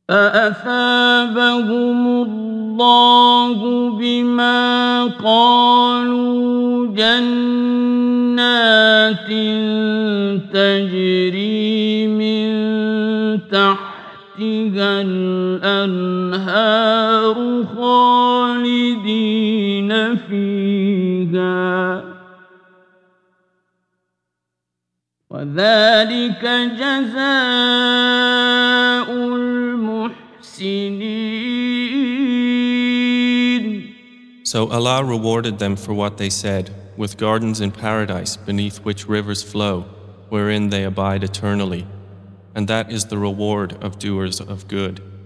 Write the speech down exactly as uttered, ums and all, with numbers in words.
فأثابهم الله بما قالوا جنات تجري من تحتها الأنهار خالدين فيها وذلك جزاء المحسنين. So Allah rewarded them for what they said, with gardens in paradise beneath which rivers flow, wherein they abide eternally. And that is the reward of doers of good.